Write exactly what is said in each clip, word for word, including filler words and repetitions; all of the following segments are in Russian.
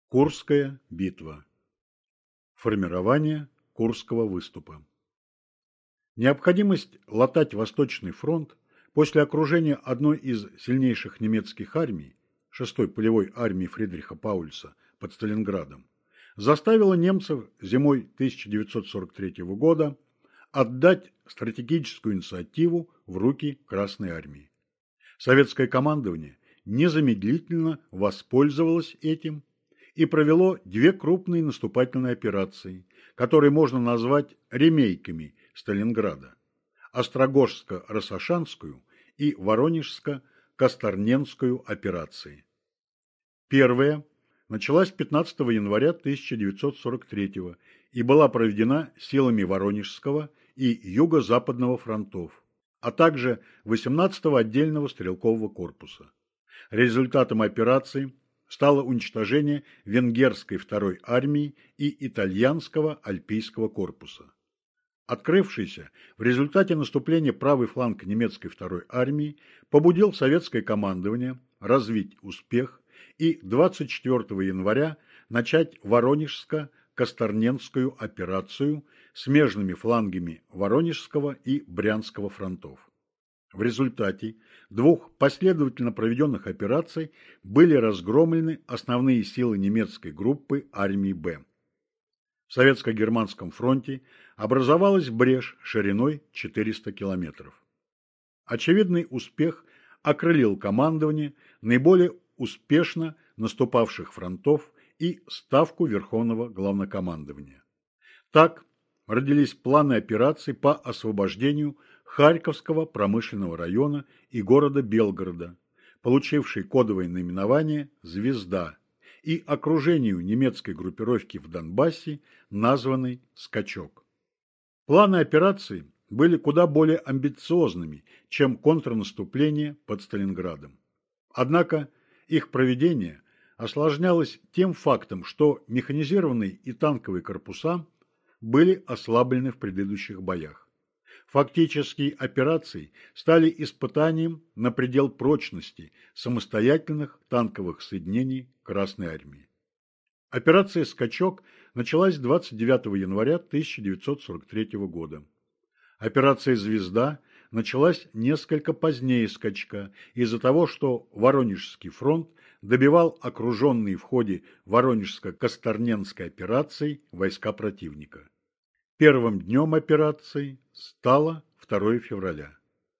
Курская битва. Формирование Курского выступа. Необходимость латать Восточный фронт после окружения одной из сильнейших немецких армий, шестой полевой армии Фридриха Паульса под Сталинградом, заставила немцев зимой тысяча девятьсот сорок третьего года отдать стратегическую инициативу в руки Красной армии. Советское командование незамедлительно воспользовалось этим и провело две крупные наступательные операции, которые можно назвать ремейками Сталинграда – Острогожско-Рассашанскую и Воронежско-Косторненскую операции. Первая началась пятнадцатого января тысяча девятьсот сорок третьего и была проведена силами Воронежского и Юго-Западного фронтов, а также восемнадцатого отдельного стрелкового корпуса. Результатом операции стало уничтожение венгерской второй армии и итальянского альпийского корпуса. Открывшийся в результате наступления правый фланг немецкой второй армии побудил советское командование развить успех и двадцать четвёртого января начать Воронежско-Косторненскую операцию с смежными флангами Воронежского и Брянского фронтов. В результате двух последовательно проведенных операций были разгромлены основные силы немецкой группы армии Б. В Советско-Германском фронте образовалась брешь шириной четыреста километров. Очевидный успех окрылил командование наиболее успешно наступавших фронтов и Ставку Верховного Главнокомандования. Так родились планы операций по освобождению Харьковского промышленного района и города Белгорода, получивший кодовое наименование «Звезда», и окружению немецкой группировки в Донбассе, названной «Скачок». Планы операции были куда более амбициозными, чем контрнаступление под Сталинградом. Однако их проведение осложнялось тем фактом, что механизированные и танковые корпуса были ослаблены в предыдущих боях. Фактические операции стали испытанием на предел прочности самостоятельных танковых соединений Красной армии. Операция «Скачок» началась двадцать девятого января тысяча девятьсот сорок третьего года. Операция «Звезда» началась несколько позднее «Скачка» из-за того, что Воронежский фронт добивал окруженные в ходе Воронежско-Косторненской операции войска противника. Первым днем операции стало второе февраля.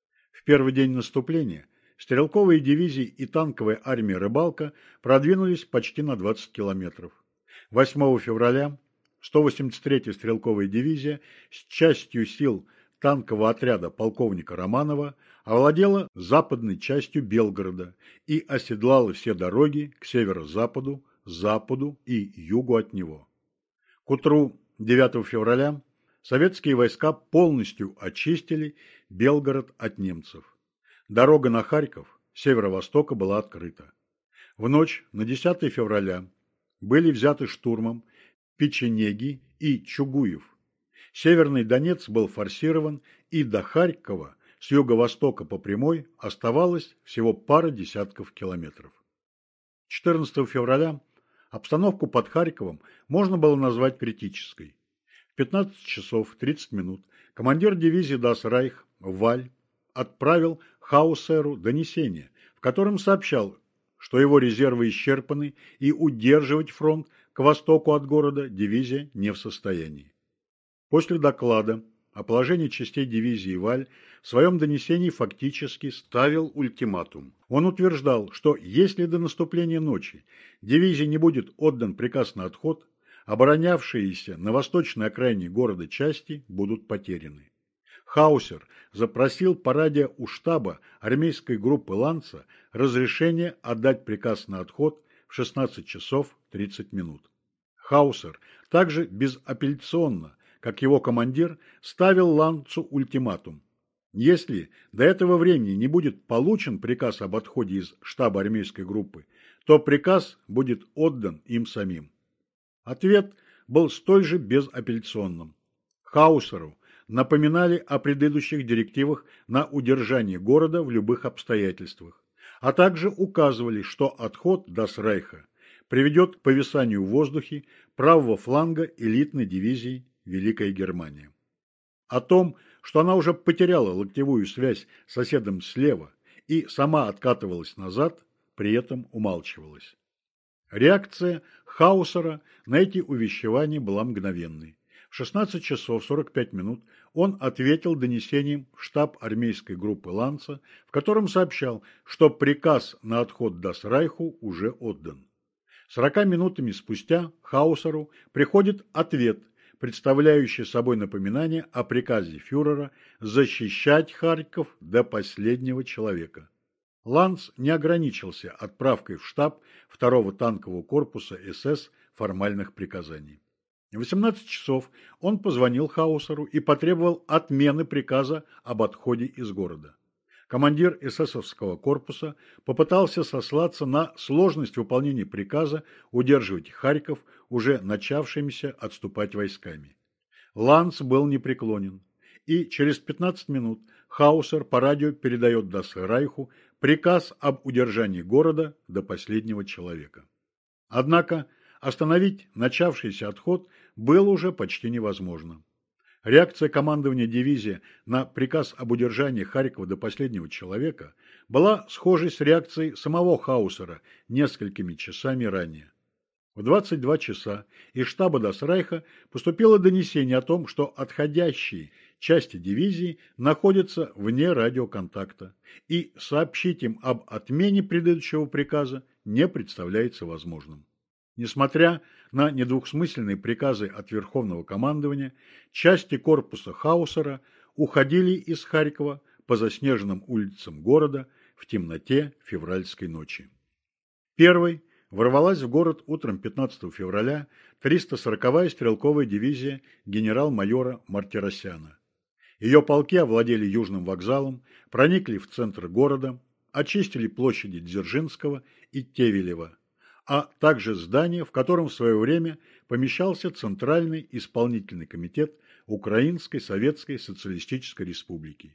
В первый день наступления стрелковые дивизии и танковая армия «Рыбалка» продвинулись почти на двадцать километров. восьмого февраля сто восемьдесят третья стрелковая дивизия с частью сил танкового отряда полковника Романова овладела западной частью Белгорода и оседлала все дороги к северо-западу, западу и югу от него. К утру девятого февраля советские войска полностью очистили Белгород от немцев. Дорога на Харьков с северо-востока была открыта. В ночь на десятое февраля были взяты штурмом Печенеги и Чугуев. Северный Донец был форсирован, и до Харькова с юго-востока по прямой оставалось всего пара десятков километров. четырнадцатого февраля обстановку под Харьковом можно было назвать критической. В пятнадцать часов тридцать минут командир дивизии «Дас Райх» Валь отправил Хаусеру донесение, в котором сообщал, что его резервы исчерпаны и удерживать фронт к востоку от города дивизия не в состоянии. После доклада о положении частей дивизии Валь в своем донесении фактически ставил ультиматум. Он утверждал, что если до наступления ночи дивизии не будет отдан приказ на отход, оборонявшиеся на восточной окраине города части будут потеряны. Хаусер запросил по радио у штаба армейской группы Ланца разрешение отдать приказ на отход в шестнадцать часов тридцать минут. Хаусер также безапелляционно, как его командир, ставил Ланцу ультиматум. Если до этого времени не будет получен приказ об отходе из штаба армейской группы, то приказ будет отдан им самим. Ответ был столь же безапелляционным. Хаусеру напоминали о предыдущих директивах на удержание города в любых обстоятельствах, а также указывали, что отход Дас Райха приведет к повисанию в воздухе правого фланга элитной дивизии Великая Германия. О том, что она уже потеряла локтевую связь с соседом слева и сама откатывалась назад, при этом умалчивалась. Реакция Хаусера на эти увещевания была мгновенной. В шестнадцать часов сорок пять минут он ответил донесением в штаб армейской группы Ланца, в котором сообщал, что приказ на отход Дасрайху уже отдан. Сорока минутами спустя Хаусеру приходит ответ, представляющий собой напоминание о приказе фюрера защищать Харьков до последнего человека. Ланц не ограничился отправкой в штаб второго танкового корпуса СС формальных приказаний. В восемнадцать часов он позвонил Хаусеру и потребовал отмены приказа об отходе из города. Командир эсэсовского корпуса попытался сослаться на сложность выполнения приказа удерживать Харьков уже начавшимися отступать войсками. Ланц был непреклонен, и через пятнадцать минут Хаусер по радио передает Дасрайху приказ об удержании города до последнего человека. Однако остановить начавшийся отход было уже почти невозможно. Реакция командования дивизии на приказ об удержании Харькова до последнего человека была схожей с реакцией самого Хаусера несколькими часами ранее. В двадцать два часа из штаба Дасрайха поступило донесение о том, что отходящие части дивизии находятся вне радиоконтакта, и сообщить им об отмене предыдущего приказа не представляется возможным. Несмотря на недвусмысленные приказы от Верховного командования, части корпуса Хаусера уходили из Харькова по заснеженным улицам города в темноте февральской ночи. Первой ворвалась в город утром пятнадцатого февраля триста сороковая стрелковая дивизия генерал-майора Мартиросяна. Ее полки овладели Южным вокзалом, проникли в центр города, очистили площади Дзержинского и Тевелева, а также здание, в котором в свое время помещался Центральный исполнительный комитет Украинской Советской Социалистической Республики.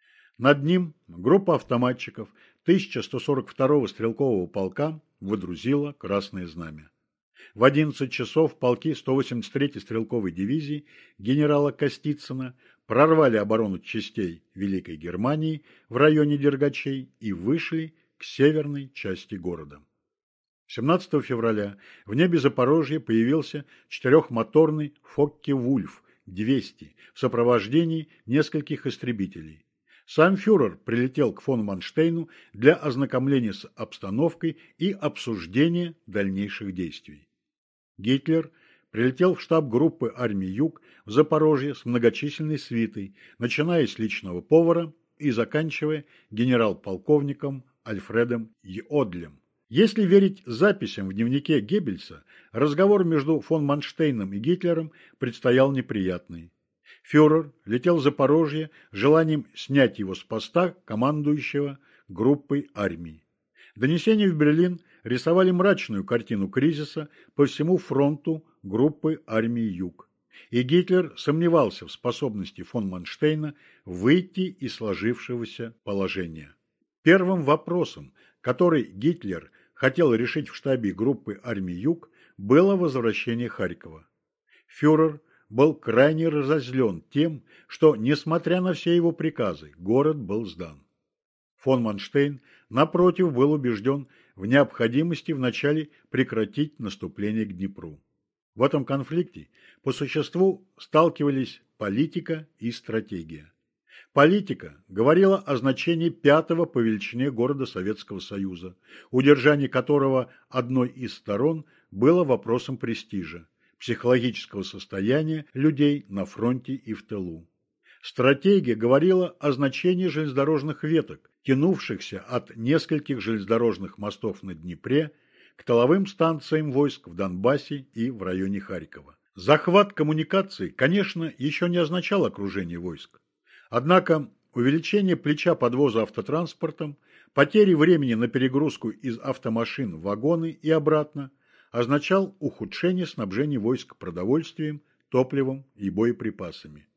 Над ним группа автоматчиков тысяча сто сорок второго стрелкового полка водрузила Красное Знамя. В одиннадцать часов полки сто восемьдесят третьей стрелковой дивизии генерала Костицына прорвали оборону частей Великой Германии в районе Дергачей и вышли к северной части города. семнадцатого февраля в небе Запорожья появился четырехмоторный Фокке-Вульф двести в сопровождении нескольких истребителей. Сам фюрер прилетел к фон Манштейну для ознакомления с обстановкой и обсуждения дальнейших действий. Гитлер прилетел в штаб группы армии Юг в Запорожье с многочисленной свитой, начиная с личного повара и заканчивая генерал-полковником Альфредом Йодлем. Если верить записям в дневнике Геббельса, разговор между фон Манштейном и Гитлером предстоял неприятный. Фюрер летел в Запорожье с желанием снять его с поста командующего группой армий. Донесения в Берлин рисовали мрачную картину кризиса по всему фронту группы армии Юг. И Гитлер сомневался в способности фон Манштейна выйти из сложившегося положения. Первым вопросом, который Гитлер хотел решить в штабе группы армии Юг, было возвращение Харькова. Фюрер был крайне разозлен тем, что, несмотря на все его приказы, город был сдан. Фон Манштейн, напротив, был убежден в необходимости вначале прекратить наступление к Днепру. В этом конфликте по существу сталкивались политика и стратегия. Политика говорила о значении пятого по величине города Советского Союза, удержание которого одной из сторон было вопросом престижа, психологического состояния людей на фронте и в тылу. Стратегия говорила о значении железнодорожных веток, тянувшихся от нескольких железнодорожных мостов на Днепре к тыловым станциям войск в Донбассе и в районе Харькова. Захват коммуникаций, конечно, еще не означал окружение войск. Однако увеличение плеча подвоза автотранспортом, потери времени на перегрузку из автомашин в вагоны и обратно означал ухудшение снабжения войск продовольствием, топливом и боеприпасами.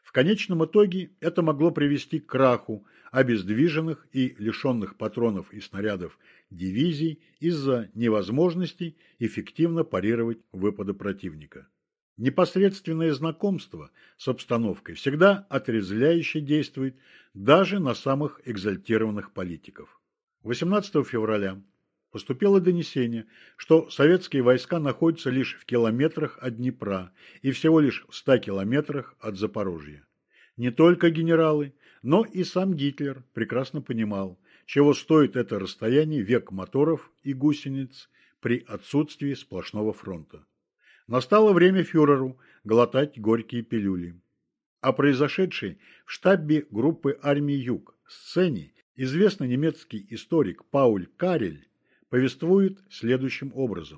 В конечном итоге это могло привести к краху обездвиженных и лишенных патронов и снарядов дивизий из-за невозможности эффективно парировать выпады противника. Непосредственное знакомство с обстановкой всегда отрезвляюще действует даже на самых экзальтированных политиков. восемнадцатого февраля поступило донесение, что советские войска находятся лишь в километрах от Днепра и всего лишь в ста километрах от Запорожья. Не только генералы, но и сам Гитлер прекрасно понимал, чего стоит это расстояние век моторов и гусениц при отсутствии сплошного фронта. Настало время фюреру глотать горькие пилюли. О произошедшей в штабе группы армии Юг сцене известный немецкий историк Пауль Карель повествует следующим образом.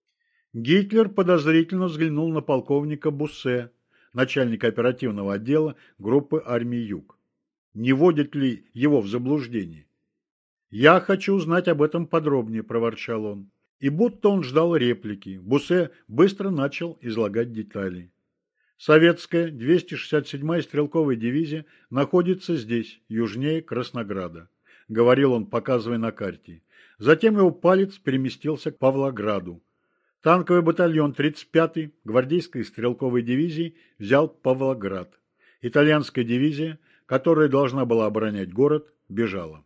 Гитлер подозрительно взглянул на полковника Буссе, начальника оперативного отдела группы армии Юг. Не вводит ли его в заблуждение? «Я хочу узнать об этом подробнее», – проворчал он. И будто он ждал реплики, Буссе быстро начал излагать детали. Советская двести шестьдесят седьмая стрелковая дивизия находится здесь, южнее Краснограда, говорил он, показывая на карте. Затем его палец переместился к Павлограду. Танковый батальон тридцать пятой гвардейской стрелковой дивизии взял Павлоград. Итальянская дивизия, которая должна была оборонять город, бежала.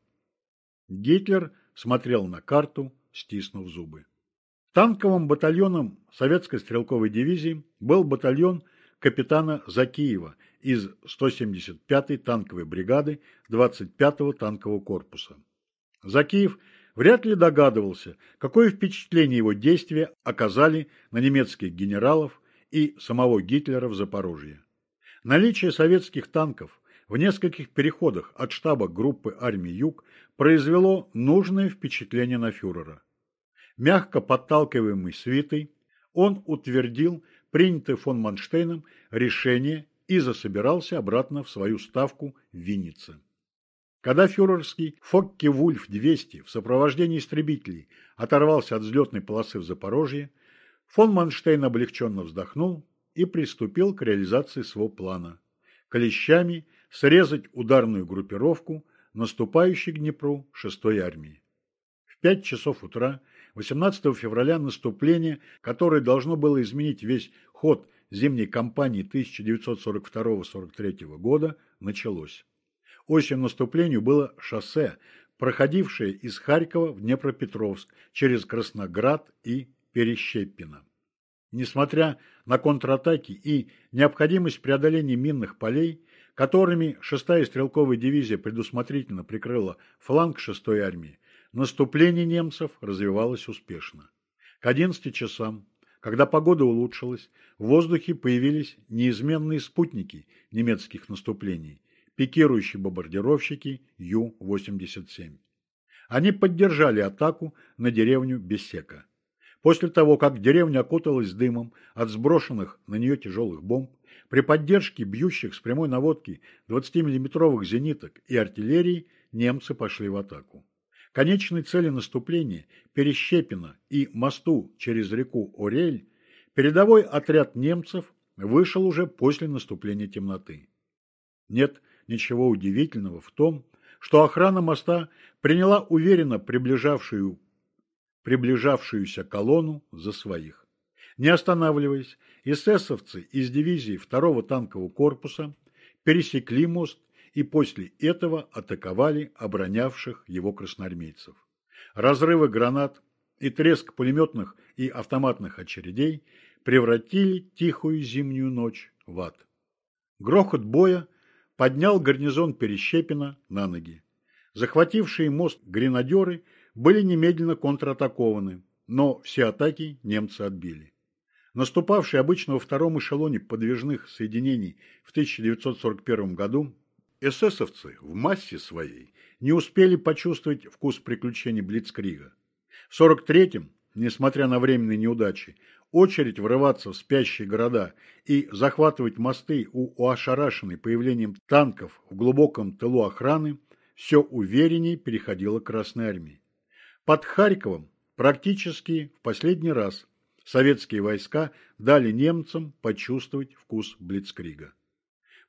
Гитлер смотрел на карту, стиснув зубы. Танковым батальоном советской стрелковой дивизии был батальон капитана Закиева из сто семьдесят пятой танковой бригады двадцать пятого танкового корпуса. Закиев вряд ли догадывался, какое впечатление его действия оказали на немецких генералов и самого Гитлера в Запорожье. Наличие советских танков в нескольких переходах от штаба группы армии Юг произвело нужное впечатление на фюрера. Мягко подталкиваемый свитой, он утвердил принятое фон Манштейном решение и засобирался обратно в свою ставку в Виннице. Когда фюрерский Фокке-Вульф двести в сопровождении истребителей оторвался от взлетной полосы в Запорожье, фон Манштейн облегченно вздохнул и приступил к реализации своего плана – клещами срезать ударную группировку, наступающей к Днепру шестой армии. В пять часов утра восемнадцатого февраля наступление, которое должно было изменить весь ход зимней кампании тысяча девятьсот сорок второго — сорок третьего года, началось. Осью наступлению было шоссе, проходившее из Харькова в Днепропетровск через Красноград и Перещепино. Несмотря на контратаки и необходимость преодоления минных полей, которыми шестая стрелковая дивизия предусмотрительно прикрыла фланг шестой армии, наступление немцев развивалось успешно. К одиннадцати часам, когда погода улучшилась, в воздухе появились неизменные спутники немецких наступлений – пикирующие бомбардировщики Ю восемьдесят семь. Они поддержали атаку на деревню Бессека. После того, как деревня окуталась дымом от сброшенных на нее тяжелых бомб, при поддержке бьющих с прямой наводки двадцатимиллиметровых зениток и артиллерии немцы пошли в атаку. Конечной цели наступления Перещепино и мосту через реку Орель передовой отряд немцев вышел уже после наступления темноты. Нет ничего удивительного в том, что охрана моста приняла уверенно приближавшую, приближавшуюся колонну за своих. Не останавливаясь, эсэсовцы из дивизии второго танкового корпуса пересекли мост и после этого атаковали оборонявших его красноармейцев. Разрывы гранат и треск пулеметных и автоматных очередей превратили тихую зимнюю ночь в ад. Грохот боя поднял гарнизон Перещепино на ноги. Захватившие мост гренадеры были немедленно контратакованы, но все атаки немцы отбили. Наступавшие обычно во втором эшелоне подвижных соединений в тысяча девятьсот сорок первом году, эсэсовцы в массе своей не успели почувствовать вкус приключений Блицкрига. В сорок третьем, несмотря на временные неудачи, очередь врываться в спящие города и захватывать мосты у ошарашенной появлением танков в глубоком тылу охраны все увереннее переходила к Красной армии. Под Харьковом практически в последний раз советские войска дали немцам почувствовать вкус Блицкрига.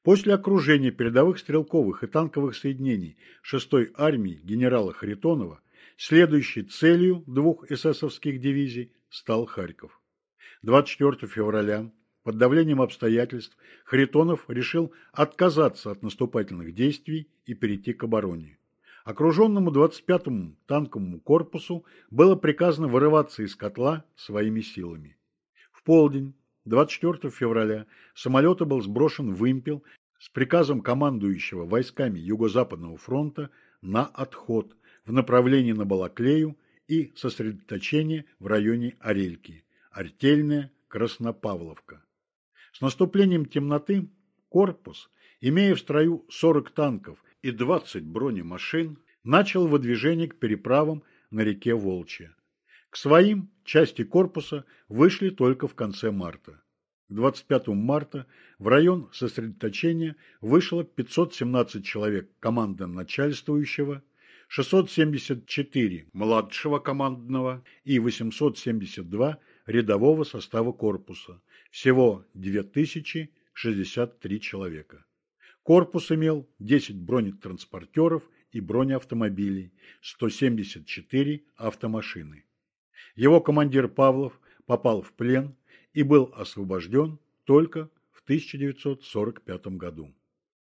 После окружения передовых стрелковых и танковых соединений шестой армии генерала Харитонова следующей целью двух эсэсовских дивизий стал Харьков. двадцать четвёртого февраля под давлением обстоятельств Харитонов решил отказаться от наступательных действий и перейти к обороне. Окруженному двадцать пятому танковому корпусу было приказано вырываться из котла своими силами. В полдень двадцать четвёртого февраля с самолета был сброшен вымпел с приказом командующего войсками Юго-Западного фронта на отход в направлении на Балаклею и сосредоточение в районе Орельки, Артельная, Краснопавловка. С наступлением темноты корпус, имея в строю сорок танков и двадцать бронемашин, начал выдвижение к переправам на реке Волчья. К своим части корпуса вышли только в конце марта. К двадцать пятому марта в район сосредоточения вышло пятьсот семнадцать человек командно-начальствующего, шестьсот семьдесят четыре младшего командного и восемьсот семьдесят два рядового состава корпуса, всего две тысячи шестьдесят три человека. Корпус имел десять бронетранспортеров и бронеавтомобилей, сто семьдесят четыре автомашины. Его командир Павлов попал в плен и был освобожден только в тысяча девятьсот сорок пятом году.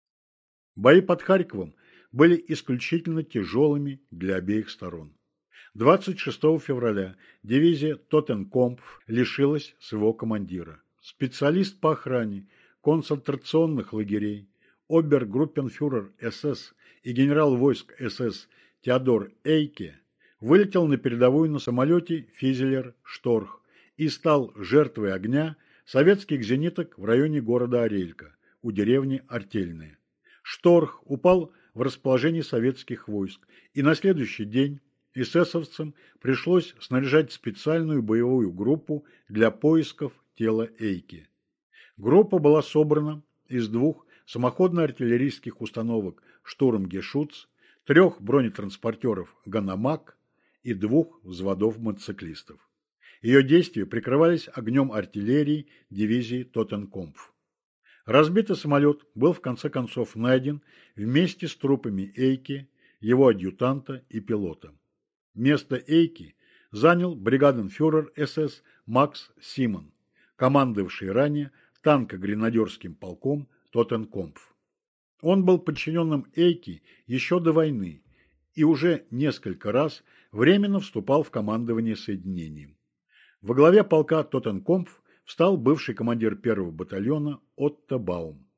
Бои под Харьковом были исключительно тяжелыми для обеих сторон. двадцать шестого февраля дивизия Тоттенкомпф лишилась своего командира. Специалист по охране концентрационных лагерей, обергруппенфюрер СС и генерал войск СС Теодор Эйке вылетел на передовую на самолете Физелер-Шторх и стал жертвой огня советских зениток в районе города Орелька, у деревни Артельная. Шторх упал в расположении советских войск, и на следующий день эсэсовцам пришлось снаряжать специальную боевую группу для поисков тела Эйки. Группа была собрана из двух самоходно-артиллерийских установок «Штурм-Гешутц», трех бронетранспортеров «Ганамак» и двух взводов мотоциклистов. Ее действия прикрывались огнем артиллерии дивизии Тоттенкомпф. Разбитый самолет был в конце концов найден вместе с трупами Эйки, его адъютанта и пилота. Место Эйки занял бригаденфюрер СС Макс Симон, командовавший ранее танко-гренадерским полком Тоттенкомпф. Он был подчиненным Эйки еще до войны и уже несколько раз временно вступал в командование соединением. Во главе полка Тоттенкомпф встал бывший командир первого батальона Отто Баум.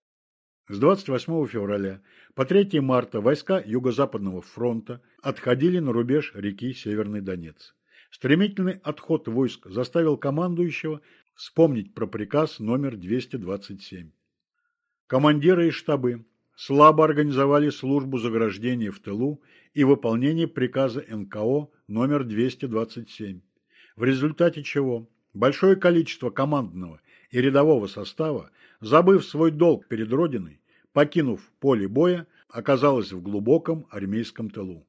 С двадцать восьмого февраля по третьего марта войска Юго-Западного фронта отходили на рубеж реки Северный Донец. Стремительный отход войск заставил командующего вспомнить про приказ номер двести двадцать семь. Командиры и штабы слабо организовали службу заграждения в тылу и выполнение приказа эн ка о номер двести двадцать семь, в результате чего большое количество командного и рядового состава, забыв свой долг перед Родиной, покинув поле боя, оказалось в глубоком армейском тылу.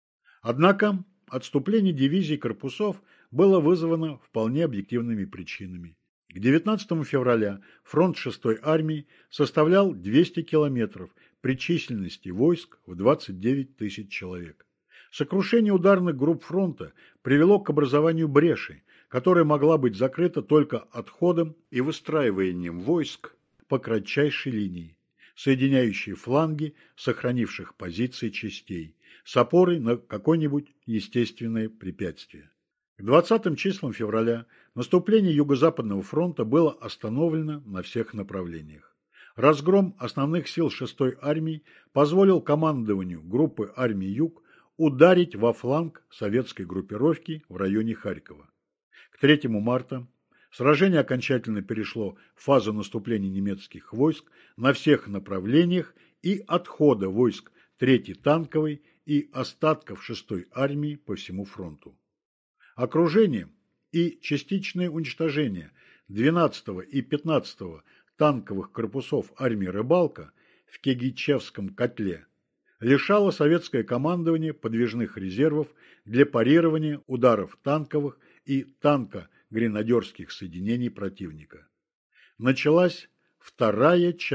Однако отступление дивизий и корпусов было вызвано вполне объективными причинами. К девятнадцатому февраля фронт шестой армии составлял двести километров при численности войск в двадцать девять тысяч человек. Сокрушение ударных групп фронта привело к образованию бреши, которая могла быть закрыта только отходом и выстраиванием войск по кратчайшей линии, соединяющей фланги сохранивших позиции частей, с опорой на какое-нибудь естественное препятствие. К двадцатым числам февраля наступление Юго-Западного фронта было остановлено на всех направлениях. Разгром основных сил шестой армии позволил командованию группы армий Юг ударить во фланг советской группировки в районе Харькова. К третьему марта сражение окончательно перешло в фазу наступления немецких войск на всех направлениях и отхода войск третьей танковой и остатков шестой армии по всему фронту. Окружение и частичное уничтожение двенадцатого и пятнадцатого танковых корпусов армии Рыбалка в Кегичевском котле лишало советское командование подвижных резервов для парирования ударов танковых и танко-гренадерских соединений противника. Началась вторая часть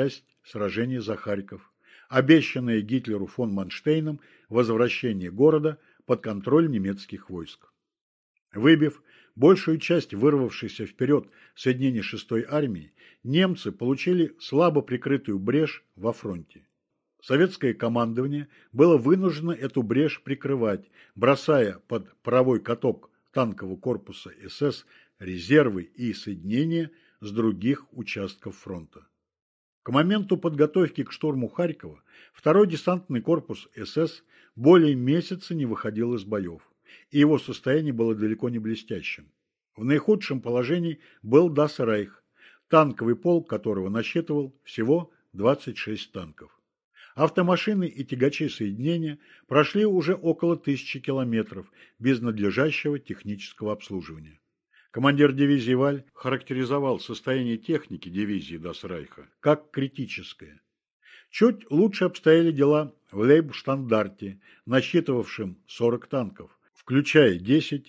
сражение за Харьков, обещанное Гитлеру фон Манштейном возвращение города под контроль немецких войск. Выбив большую часть вырвавшейся вперед соединений шестой армии, немцы получили слабо прикрытую брешь во фронте. Советское командование было вынуждено эту брешь прикрывать, бросая под паровой каток танкового корпуса СС резервы и соединения с других участков фронта. К моменту подготовки к штурму Харькова второй десантный корпус СС более месяца не выходил из боев, и его состояние было далеко не блестящим. В наихудшем положении был Das Reich, танковый полк которого насчитывал всего двадцать шесть танков. Автомашины и тягачи соединения прошли уже около тысячи километров без надлежащего технического обслуживания. Командир дивизии Валь характеризовал состояние техники дивизии Das Reich как критическое. Чуть лучше обстояли дела в Лейбштандарте, насчитывавшем сорок танков, включая десять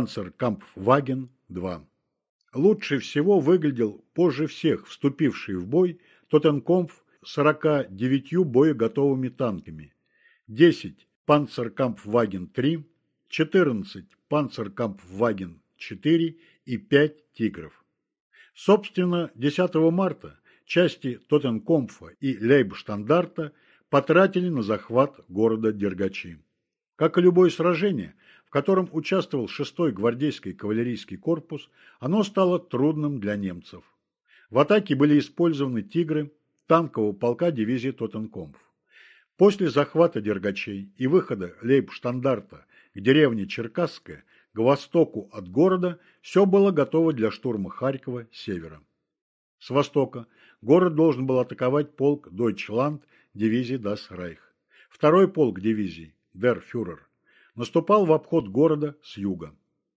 Панцеркампфваген-два. Лучше всего выглядел позже всех вступивший в бой Тоттенкомпф с сорока девятью боеготовыми танками, десять Панцеркампфваген-три, четырнадцать Панцеркампфваген-четыре и пять «Тигров». Собственно, десятого марта части Тоттенкомпфа и Лейбштандарта потратили на захват города Дергачи. Как и любое сражение, в котором участвовал шестой гвардейский кавалерийский корпус, оно стало трудным для немцев. В атаке были использованы «Тигры» танкового полка дивизии Тоттенкомпф. После захвата Дергачей и выхода Лейбштандарта к деревне Черкасская к востоку от города все было готово для штурма Харькова с севера. С востока город должен был атаковать полк Дойчланд дивизии Das Reich. Второй полк дивизии Der Führer наступал в обход города с юга.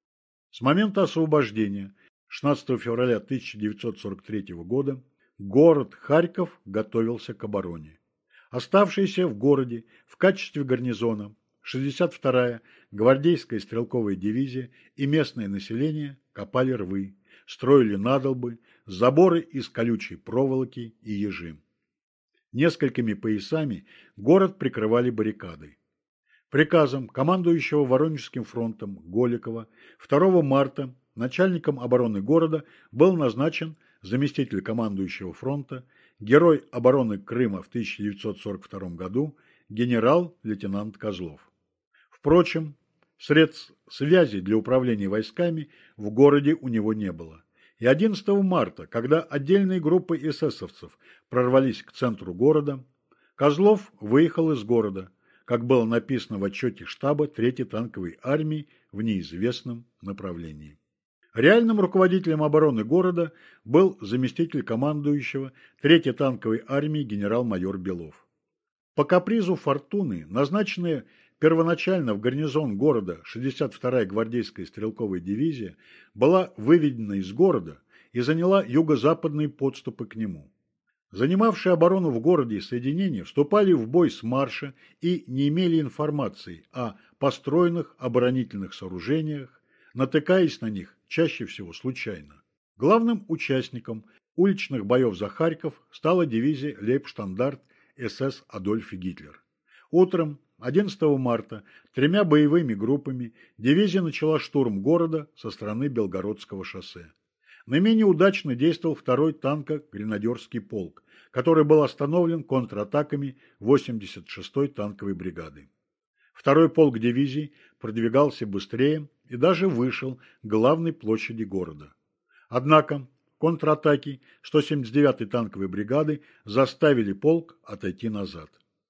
С момента освобождения шестнадцатого февраля тысяча девятьсот сорок третьего года город Харьков готовился к обороне. Оставшиеся в городе в качестве гарнизона шестьдесят вторая гвардейская стрелковая дивизия и местное население копали рвы, строили надолбы, заборы из колючей проволоки и ежи. Несколькими поясами город прикрывали баррикады. Приказом командующего Воронежским фронтом Голикова второго марта начальником обороны города был назначен заместитель командующего фронта, герой обороны Крыма в тысяча девятьсот сорок втором году генерал-лейтенант Козлов. Впрочем, средств связи для управления войсками в городе у него не было. И одиннадцатого марта, когда отдельные группы эсэсовцев прорвались к центру города, Козлов выехал из города, как было написано в отчете штаба третьей танковой армии в неизвестном направлении. Реальным руководителем обороны города был заместитель командующего третьей танковой армии генерал-майор Белов. По капризу фортуны, назначенная первоначально в гарнизон города шестьдесят вторая гвардейская стрелковая дивизия была выведена из города и заняла юго-западные подступы к нему. Занимавшие оборону в городе соединения вступали в бой с марша и не имели информации о построенных оборонительных сооружениях, натыкаясь на них чаще всего случайно. Главным участником уличных боев за Харьков стала дивизия Лейбштандарт СС Адольф Гитлер. Утром одиннадцатого марта тремя боевыми группами дивизия начала штурм города со стороны Белгородского шоссе. Наименее удачно действовал второй танко-гренадерский полк, который был остановлен контратаками восемьдесят шестой танковой бригады. Второй полк дивизии продвигался быстрее и даже вышел к главной площади города. Однако контратаки сто семьдесят девятой танковой бригады заставили полк отойти назад.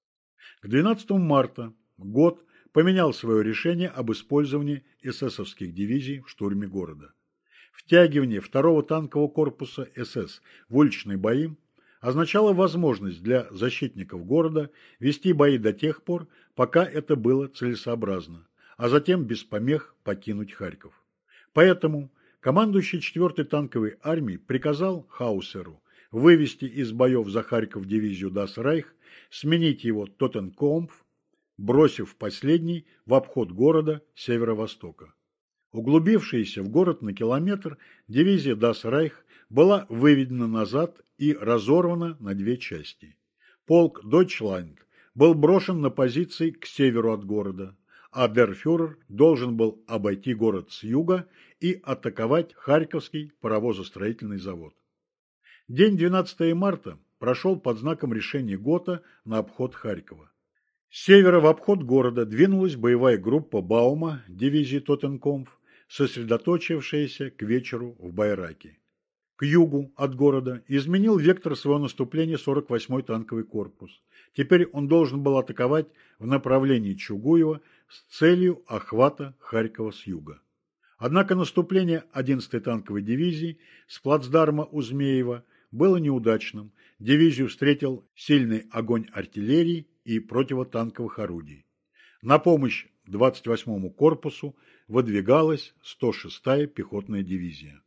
К двенадцатому марта ГОТ поменял свое решение об использовании эсэсовских дивизий в штурме города. Втягивание второго танкового корпуса СС в уличные бои означало возможность для защитников города вести бои до тех пор, пока это было целесообразно, а затем без помех покинуть Харьков. Поэтому командующий четвертой танковой армией приказал Хаусеру вывести из боев за Харьков дивизию Das Reich, сменить его Тоттенкомпф, бросив последний в обход города с северо-востока. Углубившаяся в город на километр, дивизия Das Reich была выведена назад и разорвана на две части. Полк Дойчланд был брошен на позиции к северу от города, а дер фюрер должен был обойти город с юга и атаковать Харьковский паровозостроительный завод. День двенадцатого марта прошел под знаком решения ГОТА на обход Харькова. С севера в обход города двинулась боевая группа Баума дивизии Тоттенкомф, сосредоточившаяся к вечеру в Байраке. К югу от города изменил вектор своего наступления сорок восьмой танковый корпус. Теперь он должен был атаковать в направлении Чугуева с целью охвата Харькова с юга. Однако наступление одиннадцатой танковой дивизии с плацдарма у Змеева было неудачным. Дивизию встретил сильный огонь артиллерии и противотанковых орудий. На помощь двадцать восьмому корпусу выдвигалась сто шестая пехотная дивизия.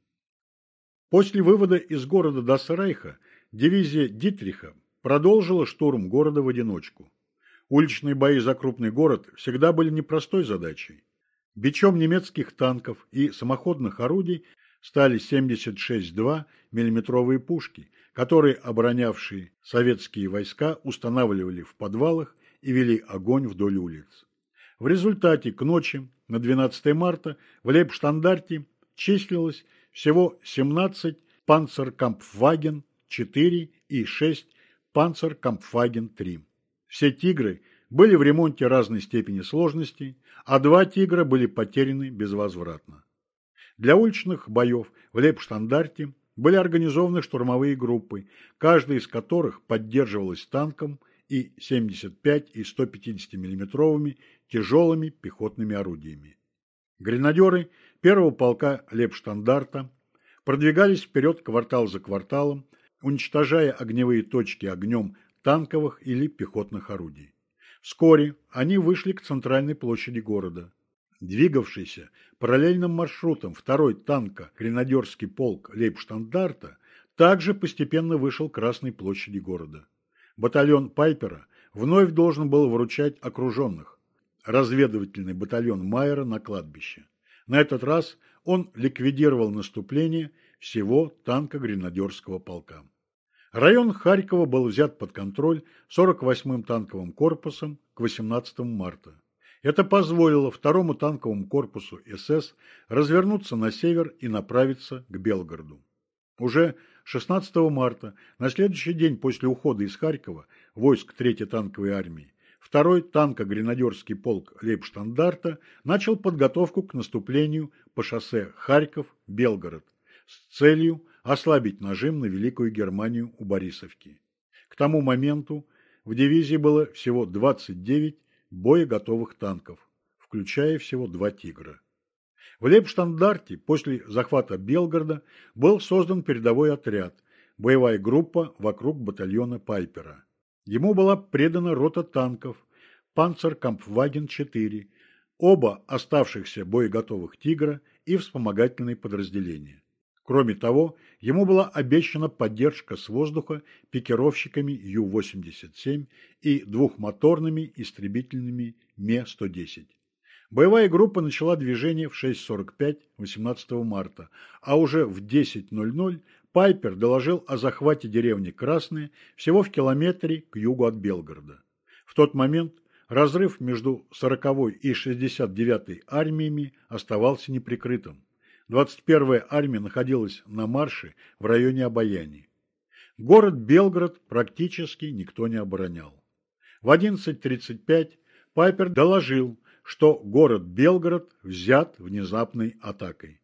После вывода из города Дас-Райха дивизия Дитриха продолжила штурм города в одиночку. Уличные бои за крупный город всегда были непростой задачей. Бичом немецких танков и самоходных орудий стали семьдесят шесть два миллиметровые пушки, которые оборонявшие советские войска устанавливали в подвалах и вели огонь вдоль улиц. В результате к ночи на двенадцатое марта в Лейбштандарте числилось всего семнадцать Панцеркампфваген четыре и шесть Панцеркампфваген три. Все «Тигры» были в ремонте разной степени сложности, а два «Тигра» были потеряны безвозвратно. Для уличных боев в Лейбштандарте были организованы штурмовые группы, каждая из которых поддерживалась танком и семьдесят пять и сто пятьдесят миллиметровыми тяжелыми пехотными орудиями. Гренадеры первого полка Лейбштандарта продвигались вперед квартал за кварталом, уничтожая огневые точки огнем танковых или пехотных орудий. Вскоре они вышли к центральной площади города. Двигавшийся параллельным маршрутом второй танко-гренадерский полк Лейбштандарта также постепенно вышел к Красной площади города. Батальон Пайпера вновь должен был выручать окруженных. Разведывательный батальон Майера на кладбище. На этот раз он ликвидировал наступление всего танко-гренадерского полка. Район Харькова был взят под контроль сорок восьмым танковым корпусом к восемнадцатому марта. Это позволило второму танковому корпусу СС развернуться на север и направиться к Белгороду. Уже шестнадцатого марта, на следующий день после ухода из Харькова войск третьей танковой армии, второй танко-гренадерский полк Лейбштандарта начал подготовку к наступлению по шоссе Харьков-Белгород с целью ослабить нажим на Великую Германию у Борисовки. К тому моменту в дивизии было всего двадцать девять боеготовых танков, включая всего два «Тигра». В Лейбштандарте после захвата Белгорода был создан передовой отряд, боевая группа вокруг батальона Пайпера. Ему была предана рота танков Панцеркампфваген четыре, оба оставшихся боеготовых «Тигра» и вспомогательные подразделения. Кроме того, ему была обещана поддержка с воздуха пикировщиками Ю восемьдесят семь и двухмоторными истребительными Ме сто десять. Боевая группа начала движение в шесть сорок пять восемнадцатого марта, а уже в десять ноль ноль Пайпер доложил о захвате деревни Красные всего в километре к югу от Белгорода. В тот момент разрыв между сороковой и шестьдесят девятой армиями оставался неприкрытым. двадцать первая армия находилась на марше в районе Обояни. Город Белгород практически никто не оборонял. В одиннадцать тридцать пять Пайпер доложил, что город Белгород взят внезапной атакой.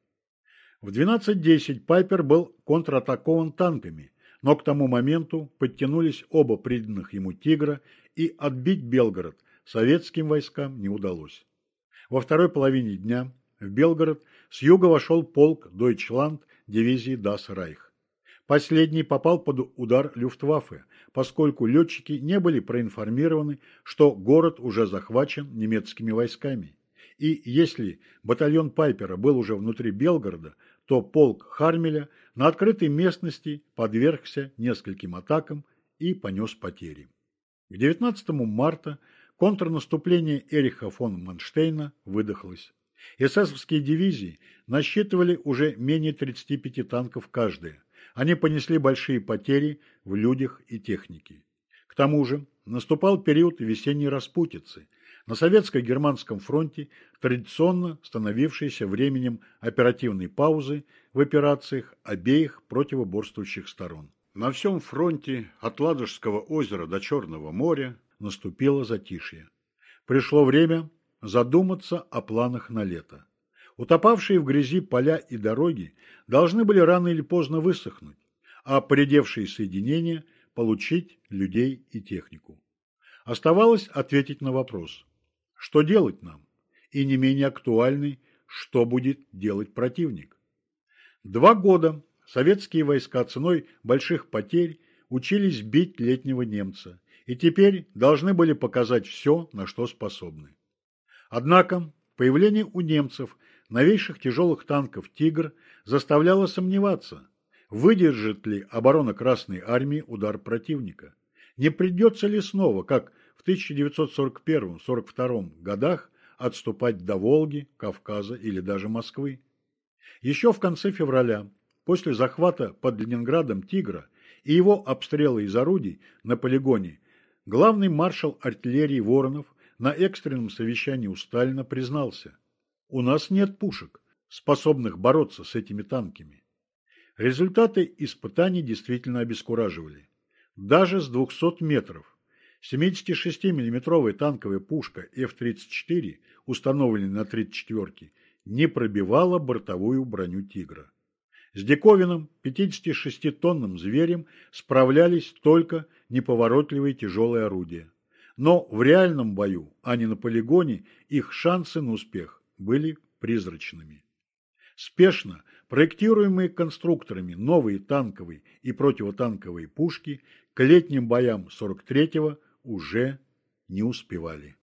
В двенадцать десять Пайпер был контратакован танками, но к тому моменту подтянулись оба приданных ему «Тигра», и отбить Белгород советским войскам не удалось. Во второй половине дня в Белгород с юга вошел полк Дойчланд дивизии Дас Райх. Последний попал под удар Люфтваффе, поскольку летчики не были проинформированы, что город уже захвачен немецкими войсками. И если батальон Пайпера был уже внутри Белгорода, то полк Хармеля на открытой местности подвергся нескольким атакам и понес потери. К девятнадцатому марта контрнаступление Эриха фон Манштейна выдохлось. Эсэсовские дивизии насчитывали уже менее тридцати пяти танков каждая. Они понесли большие потери в людях и технике. К тому же наступал период весенней распутицы, на советско-германском фронте традиционно становившийся временем оперативной паузы в операциях обеих противоборствующих сторон. На всем фронте от Ладожского озера до Черного моря наступило затишье. Пришло время задуматься о планах на лето. Утопавшие в грязи поля и дороги должны были рано или поздно высохнуть, а поредевшие соединения получить людей и технику. Оставалось ответить на вопрос, что делать нам, и не менее актуальный, что будет делать противник. Два года советские войска ценой больших потерь учились бить летнего немца и теперь должны были показать все, на что способны. Однако появление у немцев новейших тяжелых танков «Тигр» заставляло сомневаться, выдержит ли оборона Красной Армии удар противника. Не придется ли снова, как в тысяча девятьсот сорок первом — сорок втором годах, отступать до Волги, Кавказа или даже Москвы? Еще в конце февраля, после захвата под Ленинградом «Тигра» и его обстрела из орудий на полигоне, главный маршал артиллерии Воронов на экстренном совещании у Сталина признался: «У нас нет пушек, способных бороться с этими танками». Результаты испытаний действительно обескураживали. Даже с двухсот метров семидесятишестимиллиметровая танковая пушка эф тридцать четыре, установленная на тридцать четвёрке, не пробивала бортовую броню «Тигра». С диковинным пятидесятишеститонным зверем справлялись только неповоротливые тяжелые орудия. Но в реальном бою, а не на полигоне, их шансы на успех были призрачными. Спешно проектируемые конструкторами новые танковые и противотанковые пушки к летним боям сорок третьего уже не успевали.